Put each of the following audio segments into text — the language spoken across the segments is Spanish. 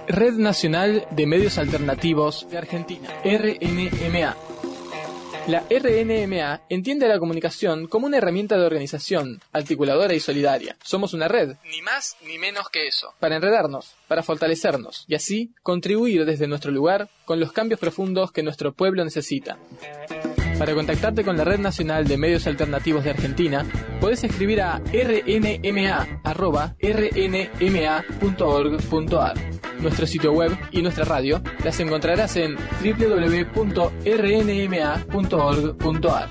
Red Nacional de Medios Alternativos de Argentina, RNMA. La RNMA entiende la comunicación como una herramienta de organización, articuladora y solidaria. Somos una red, ni más ni menos que eso, para enredarnos, para fortalecernos, y así contribuir desde nuestro lugar con los cambios profundos que nuestro pueblo necesita. Para contactarte con la Red Nacional de Medios Alternativos de Argentina, podés escribir a rnma@rnma.org.ar. Nuestro sitio web y nuestra radio las encontrarás en www.rnma.org.ar.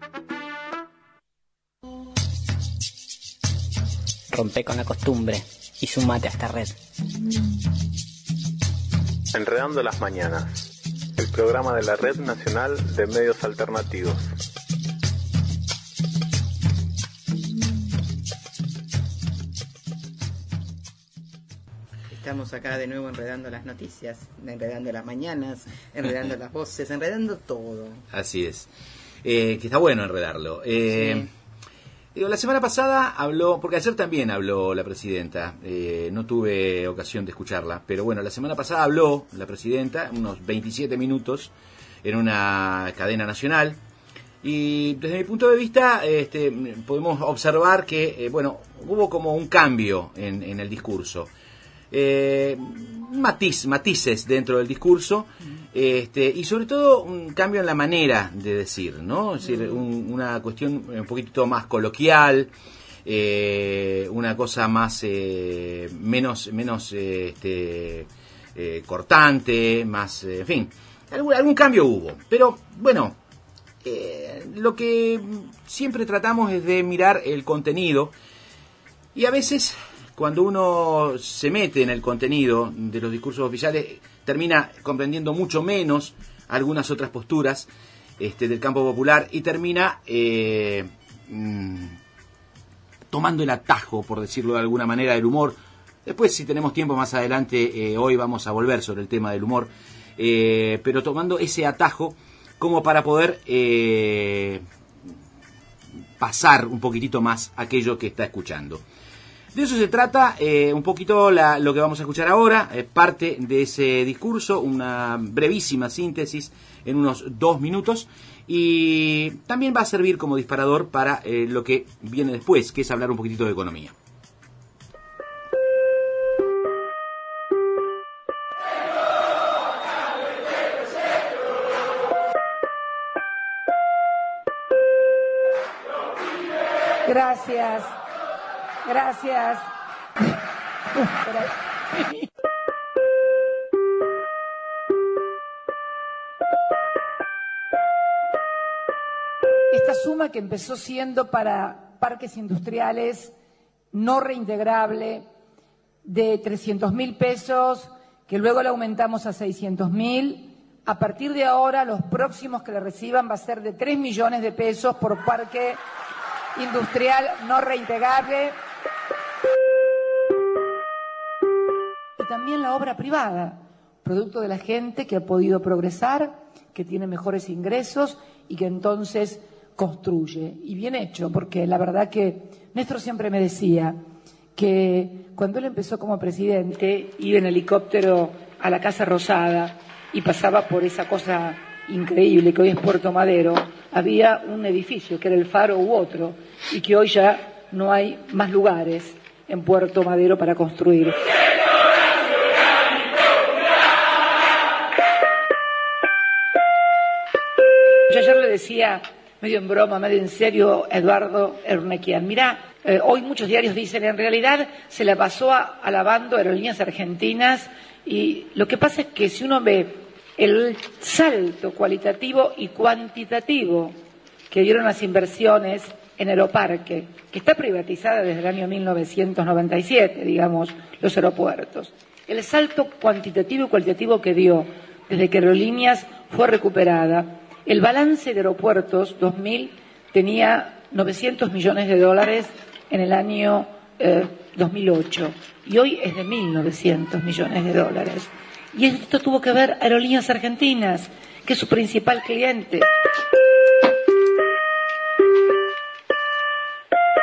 Rompe con la costumbre y sumate a esta red. Enredando las mañanas. El programa de la Red Nacional de Medios Alternativos. Estamos acá de nuevo enredando las noticias, enredando las mañanas, enredando las voces, enredando todo. Así es. Que está bueno enredarlo. Sí. Digo, la semana pasada habló, porque ayer también habló la presidenta, no tuve ocasión de escucharla, pero bueno, la semana pasada habló la presidenta, unos 27 minutos, en una cadena nacional, y desde mi punto de vista podemos observar que, hubo como un cambio en el discurso. Matices dentro del discurso, y sobre todo un cambio en la manera de decir, ¿no? Es decir, una cuestión un poquito más coloquial, una cosa más menos cortante, más, en fin, algún cambio hubo, pero bueno, lo que siempre tratamos es de mirar el contenido, y a veces cuando uno se mete en el contenido de los discursos oficiales, termina comprendiendo mucho menos algunas otras posturas del campo popular y termina tomando el atajo, por decirlo de alguna manera, del humor. Después, si tenemos tiempo más adelante, hoy vamos a volver sobre el tema del humor, pero tomando ese atajo como para poder pasar un poquitito más aquello que está escuchando. De eso se trata un poquito lo que vamos a escuchar ahora, parte de ese discurso, una brevísima síntesis en unos 2 minutos, y también va a servir como disparador para lo que viene después, que es hablar un poquitito de economía. Gracias. Gracias. Esta suma que empezó siendo para parques industriales no reintegrable de 300.000 pesos, que luego le aumentamos a 600.000, a partir de ahora los próximos que le reciban va a ser de 3 millones de pesos por parque industrial no reintegrable. Y también la obra privada, producto de la gente que ha podido progresar, que tiene mejores ingresos y que entonces construye. Y bien hecho, porque la verdad que Néstor siempre me decía que cuando él empezó como presidente iba en helicóptero a la Casa Rosada y pasaba por esa cosa increíble que hoy es Puerto Madero. Había un edificio que era el Faro u otro, y que hoy ya no hay más lugares en Puerto Madero para construir. Yo ayer le decía, medio en broma, medio en serio, Eduardo Ernequian, mirá, hoy muchos diarios dicen, en realidad se la pasó alabando Aerolíneas Argentinas, y lo que pasa es que si uno ve el salto cualitativo y cuantitativo que dieron las inversiones en Aeroparque, que está privatizada desde el año 1997, digamos, los aeropuertos. El salto cuantitativo y cualitativo que dio desde que Aerolíneas fue recuperada. El balance de aeropuertos 2000 tenía 900 millones de dólares en el año 2008 y hoy es de 1.900 millones de dólares. Y esto tuvo que ver Aerolíneas Argentinas, que es su principal cliente.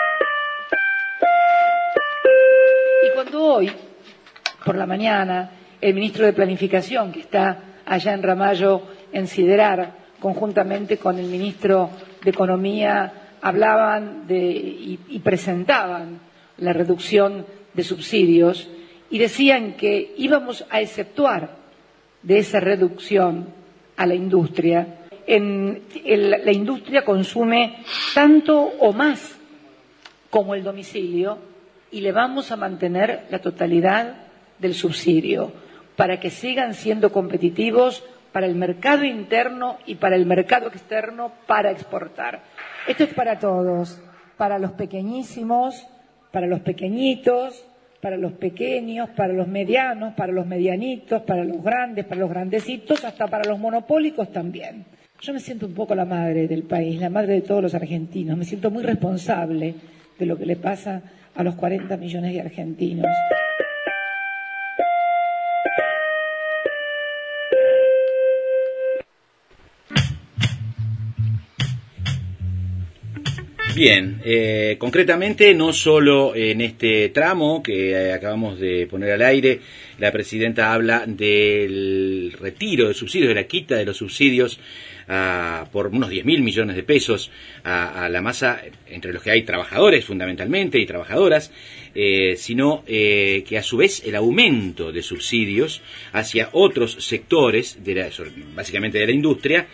Y cuando hoy, por la mañana, el ministro de Planificación, que está allá en Ramallo, en Siderar, conjuntamente con el ministro de Economía, hablaban y presentaban la reducción de subsidios y decían que íbamos a exceptuar de esa reducción a la industria. La industria consume tanto o más como el domicilio y le vamos a mantener la totalidad del subsidio para que sigan siendo competitivos para el mercado interno y para el mercado externo para exportar. Esto es para todos, para los pequeñísimos, para los pequeñitos, para los pequeños, para los medianos, para los medianitos, para los grandes, para los grandecitos, hasta para los monopólicos también. Yo me siento un poco la madre del país, la madre de todos los argentinos. Me siento muy responsable de lo que le pasa a los 40 millones de argentinos. Bien, concretamente no solo en este tramo que acabamos de poner al aire, la presidenta habla del retiro de subsidios, de la quita de los subsidios por unos 10.000 millones de pesos a la masa, entre los que hay trabajadores fundamentalmente y trabajadoras, sino que a su vez el aumento de subsidios hacia otros sectores, básicamente de la industria,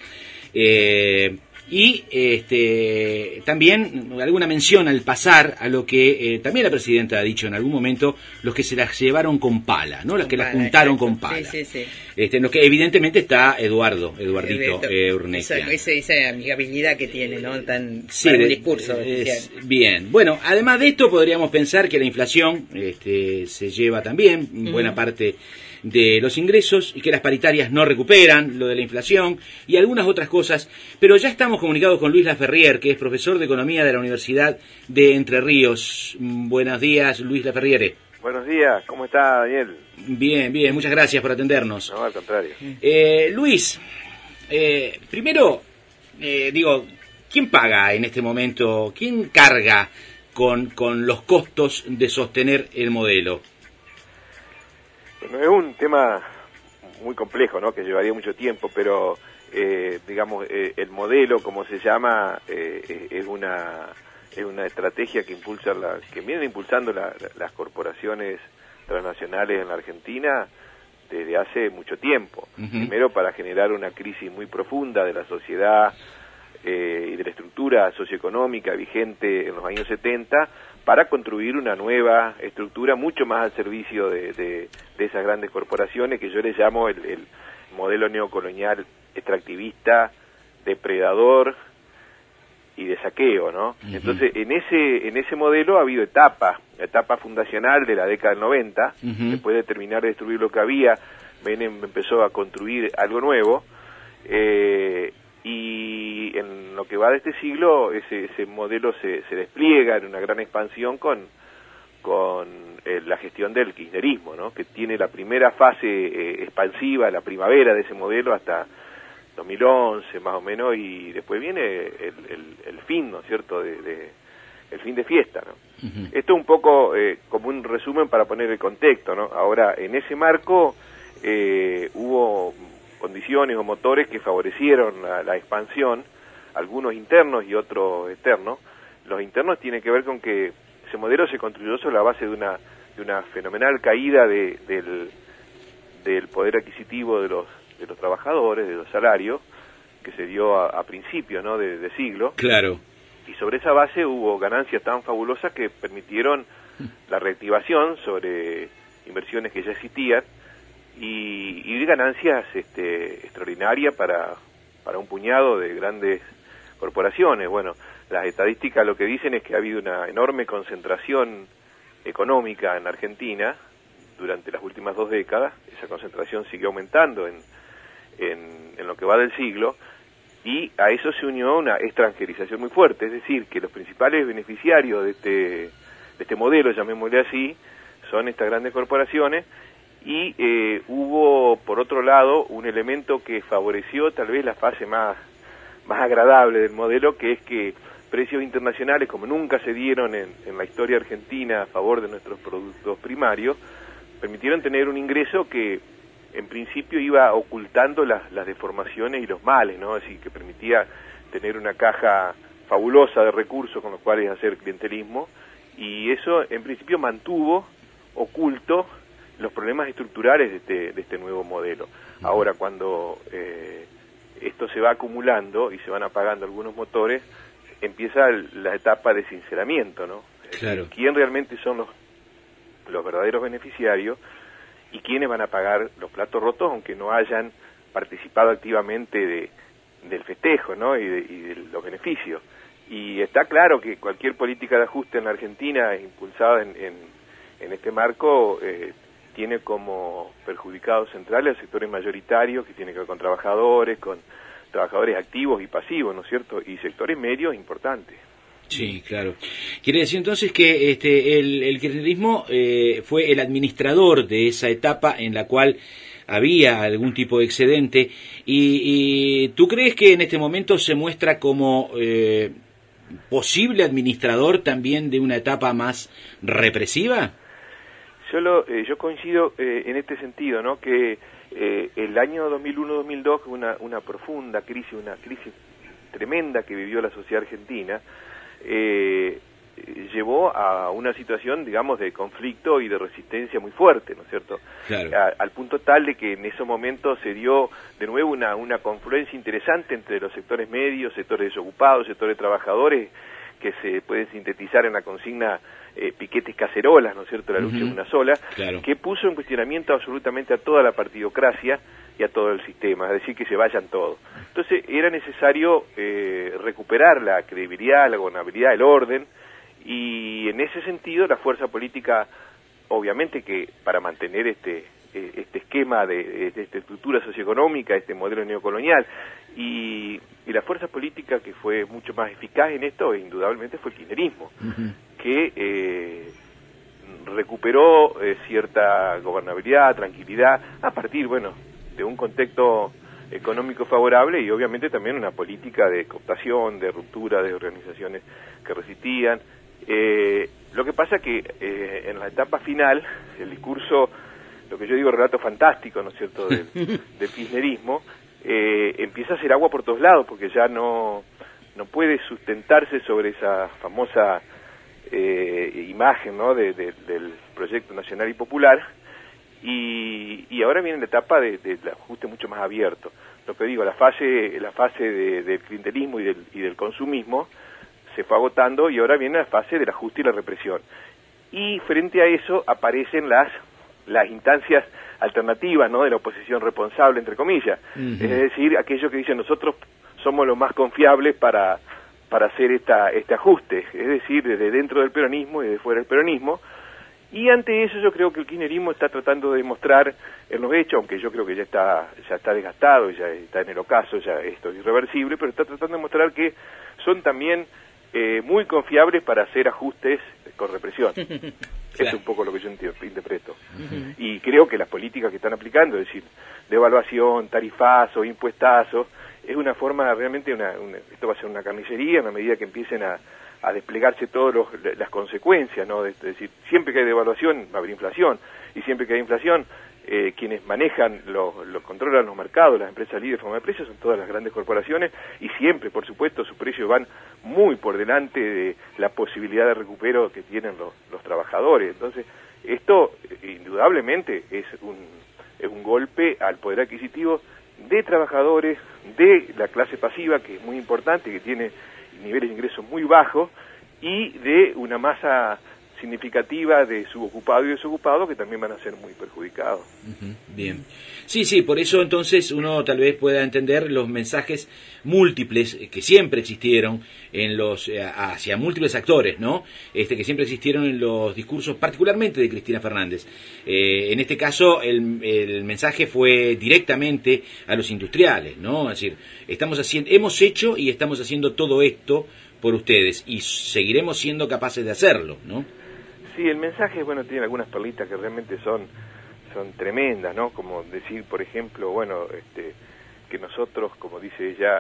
y también alguna mención al pasar a lo que también la presidenta ha dicho en algún momento, los que se las llevaron con pala, ¿no? Los que las juntaron con pala. Sí, sí, sí. En lo que evidentemente está Eduardito Urnequian. Esa amigabilidad que tiene, ¿no? Sí, para un discurso. Bien. Bueno, además de esto podríamos pensar que la inflación se lleva también buena parte de los ingresos y que las paritarias no recuperan lo de la inflación y algunas otras cosas, pero ya estamos comunicados con Luis Laferriere, que es profesor de Economía de la Universidad de Entre Ríos. Buenos días, Luis Laferriere. Buenos días, ¿cómo está, Daniel? Bien, muchas gracias por atendernos. No, al contrario. Luis, primero, ¿quién paga en este momento, quién carga con los costos de sostener el modelo? Bueno, es un tema muy complejo, ¿no? Que llevaría mucho tiempo, pero el modelo, como se llama, es una estrategia que que vienen impulsando las corporaciones transnacionales en la Argentina desde hace mucho tiempo. Primero para generar una crisis muy profunda de la sociedad y de la estructura socioeconómica vigente en los años 70, para construir una nueva estructura mucho más al servicio de esas grandes corporaciones que yo les llamo el modelo neocolonial extractivista, depredador y de saqueo, ¿no? Entonces, en ese modelo ha habido etapa fundacional de la década del 90, después de terminar de destruir lo que había, Menem empezó a construir algo nuevo, y en lo que va de este siglo ese modelo se despliega en una gran expansión con la gestión del kirchnerismo, ¿no? Que tiene la primera fase expansiva, la primavera de ese modelo hasta 2011 más o menos, y después viene el fin, ¿no es cierto?, el fin de fiesta, ¿no? Esto es un poco como un resumen para poner el contexto, ¿no? Ahora, en ese marco hubo condiciones o motores que favorecieron la expansión, algunos internos y otros externos. Los internos tienen que ver con que ese modelo se construyó sobre la base de una fenomenal caída del poder adquisitivo de los trabajadores, de los salarios, que se dio a principios, ¿no?, de siglo. Claro. Y sobre esa base hubo ganancias tan fabulosas que permitieron la reactivación sobre inversiones que ya existían, y ganancias extraordinarias para un puñado de grandes corporaciones. Bueno, las estadísticas lo que dicen es que ha habido una enorme concentración económica en Argentina durante las últimas 2 décadas. Esa concentración siguió aumentando en lo que va del siglo, y a eso se unió una extranjerización muy fuerte, es decir, que los principales beneficiarios de este modelo, llamémosle así, son estas grandes corporaciones. Y hubo, por otro lado, un elemento que favoreció tal vez la fase más agradable del modelo, que es que precios internacionales, como nunca se dieron en la historia argentina a favor de nuestros productos primarios, permitieron tener un ingreso que en principio iba ocultando las deformaciones y los males, ¿no? Es decir, que permitía tener una caja fabulosa de recursos con los cuales hacer clientelismo, y eso en principio mantuvo oculto los problemas estructurales de este nuevo modelo. Ahora, cuando esto se va acumulando y se van apagando algunos motores, empieza la etapa de sinceramiento, ¿no? Claro. ¿Quién realmente son los verdaderos beneficiarios y quiénes van a pagar los platos rotos, aunque no hayan participado activamente del festejo, ¿no? y de los beneficios? Y está claro que cualquier política de ajuste en la Argentina impulsada en este marco tiene como perjudicados centrales a sectores mayoritarios que tienen que ver con trabajadores activos y pasivos, ¿no es cierto? Y sectores medios importantes. Sí, claro. Quiere decir entonces que el kirchnerismo fue el administrador de esa etapa en la cual había algún tipo de excedente, y ¿tú crees que en este momento se muestra como posible administrador también de una etapa más represiva? Yo coincido en este sentido, ¿no? Que el año 2001-2002 fue una profunda crisis, una crisis tremenda que vivió la sociedad argentina, llevó a una situación, digamos, de conflicto y de resistencia muy fuerte, ¿no es cierto? Claro. Al punto tal de que en ese momento se dio de nuevo una confluencia interesante entre los sectores medios, sectores desocupados, sectores trabajadores, que se pueden sintetizar en la consigna piquetes cacerolas, ¿no es cierto?, la lucha es una sola, claro, que puso en cuestionamiento absolutamente a toda la partidocracia y a todo el sistema, es decir, que se vayan todos. Entonces era necesario recuperar la credibilidad, la gobernabilidad, el orden, y en ese sentido la fuerza política, obviamente que para mantener este esquema de esta estructura socioeconómica, este modelo neocolonial, y la fuerza política que fue mucho más eficaz en esto, indudablemente, fue el kirchnerismo, que recuperó cierta gobernabilidad, tranquilidad, a partir, de un contexto económico favorable y obviamente también una política de cooptación, de ruptura de organizaciones que resistían. Lo que pasa que en la etapa final, el discurso, lo que yo digo relato fantástico, ¿no es cierto?, del kirchnerismo, empieza a hacer agua por todos lados, porque ya no puede sustentarse sobre esa famosa imagen, ¿no?, del proyecto nacional y popular, y ahora viene la etapa del ajuste mucho más abierto. Lo que digo, la fase del clientelismo y del consumismo se fue agotando, y ahora viene la fase del ajuste y la represión. Y frente a eso aparecen las instancias alternativas, ¿no?, de la oposición responsable, entre comillas. Es decir, aquellos que dicen nosotros somos los más confiables para hacer este ajuste, es decir, desde dentro del peronismo y desde fuera del peronismo. Y ante eso yo creo que el kirchnerismo está tratando de demostrar en los hechos, aunque yo creo que ya está desgastado, ya está en el ocaso, ya esto es irreversible, pero está tratando de mostrar que son también muy confiables para hacer ajustes con represión. Claro. Es un poco lo que yo interpreto. Y creo que las políticas que están aplicando, es decir, devaluación, tarifazo, impuestazo, es una forma realmente, esto va a ser una carnicería en la medida que empiecen a desplegarse todas las consecuencias, ¿no? Es decir, siempre que hay devaluación va a haber inflación, y siempre que hay inflación, quienes manejan, controlan los mercados, las empresas líderes de forma de precios, son todas las grandes corporaciones, y siempre, por supuesto, sus precios van muy por delante de la posibilidad de recupero que tienen los trabajadores. Entonces, esto indudablemente es un golpe al poder adquisitivo de trabajadores, de la clase pasiva, que es muy importante, que tiene niveles de ingresos muy bajos, y de una masa significativa de subocupados y desocupados que también van a ser muy perjudicados. Bien. Sí, por eso entonces uno tal vez pueda entender los mensajes múltiples que siempre existieron hacia múltiples actores, ¿no? Que siempre existieron en los discursos, particularmente de Cristina Fernández. En este caso, el mensaje fue directamente a los industriales, ¿no? Es decir, hemos hecho y estamos haciendo todo esto por ustedes y seguiremos siendo capaces de hacerlo, ¿no? Sí, el mensaje, tiene algunas perlitas que realmente son tremendas, ¿no? Como decir, por ejemplo, que nosotros, como dice ella,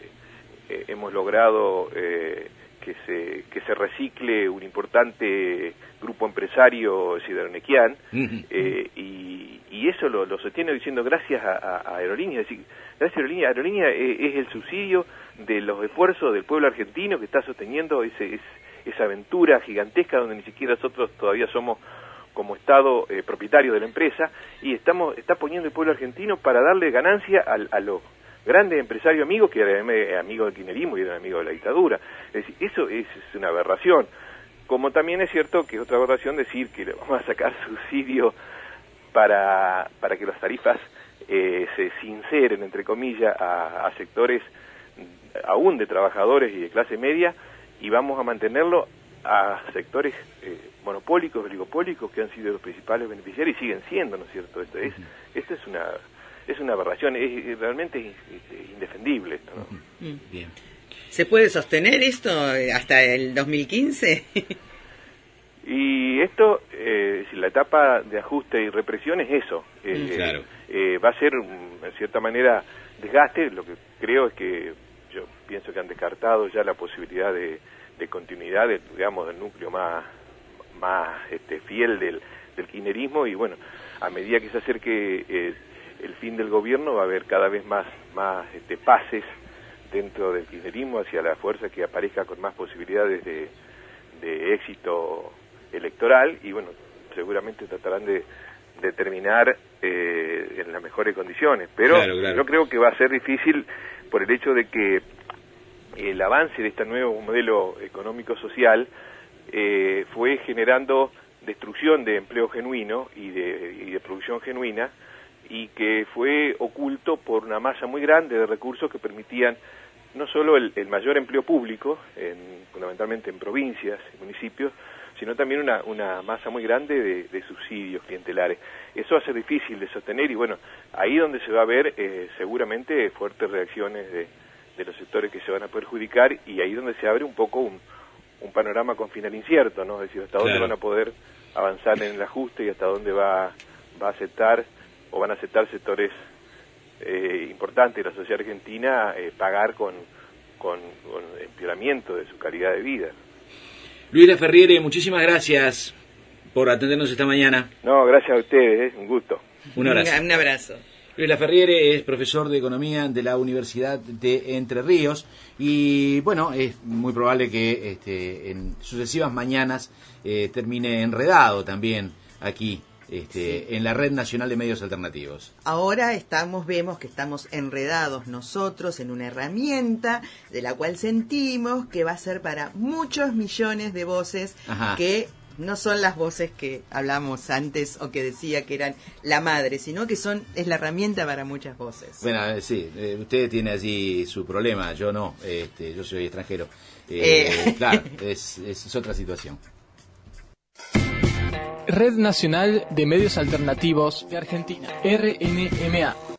hemos logrado que se recicle un importante grupo empresario sideronequian, y y eso lo sostiene diciendo gracias a Aerolíneas. Es decir, gracias a Aerolíneas. Aerolíneas es el subsidio de los esfuerzos del pueblo argentino que está sosteniendo esa aventura gigantesca donde ni siquiera nosotros todavía somos como Estado propietario de la empresa, y está poniendo el pueblo argentino para darle ganancia a los grandes empresarios amigos, que eran amigos del kirchnerismo y eran amigos de la dictadura. Es decir, eso es una aberración. Como también es cierto que es otra aberración decir que le vamos a sacar subsidio para que las tarifas se sinceren, entre comillas, a sectores aún de trabajadores y de clase media, y vamos a mantenerlo a sectores monopólicos, oligopólicos, que han sido los principales beneficiarios y siguen siendo, ¿no es cierto? Esto es una aberración, realmente es indefendible esto, ¿no? Bien. ¿Se puede sostener esto hasta el 2015? Y esto, la etapa de ajuste y represión es eso. Claro. Va a ser, en cierta manera, desgaste. Lo que creo es que yo pienso que han descartado ya la posibilidad de continuidad, digamos, del núcleo más fiel del kirchnerismo, y bueno, a medida que se acerque el fin del gobierno va a haber cada vez más pases dentro del kirchnerismo hacia la fuerza que aparezca con más posibilidades de éxito electoral, y bueno, seguramente tratarán de terminar en las mejores condiciones, pero claro. Yo creo que va a ser difícil por el hecho de que el avance de este nuevo modelo económico-social fue generando destrucción de empleo genuino y de producción genuina, y que fue oculto por una masa muy grande de recursos que permitían no solo el mayor empleo público, fundamentalmente en provincias y municipios, sino también una masa muy grande de subsidios clientelares. Eso va a ser difícil de sostener, y bueno, ahí donde se va a ver seguramente fuertes reacciones de los sectores que se van a perjudicar, y ahí donde se abre un poco un panorama con final incierto, ¿no? Es decir, hasta dónde van a poder avanzar en el ajuste y hasta dónde va a aceptar o van a aceptar sectores importantes de la sociedad argentina pagar con empeoramiento de su calidad de vida. Luis Laferriere, muchísimas gracias por atendernos esta mañana. No, gracias a ustedes, un gusto. Un abrazo. Un abrazo. Luis Laferriere es profesor de Economía de la Universidad de Entre Ríos, y bueno, es muy probable que en sucesivas mañanas termine enredado también aquí en la Red Nacional de Medios Alternativos. Ahora vemos que estamos enredados nosotros en una herramienta de la cual sentimos que va a ser para muchos millones de voces. Ajá. Que no son las voces que hablamos antes o que decía que eran la madre, sino que es la herramienta para muchas voces. Bueno, sí, usted tiene allí su problema, yo no, yo soy extranjero. Claro, es otra situación. Red Nacional de Medios Alternativos de Argentina, RNMA.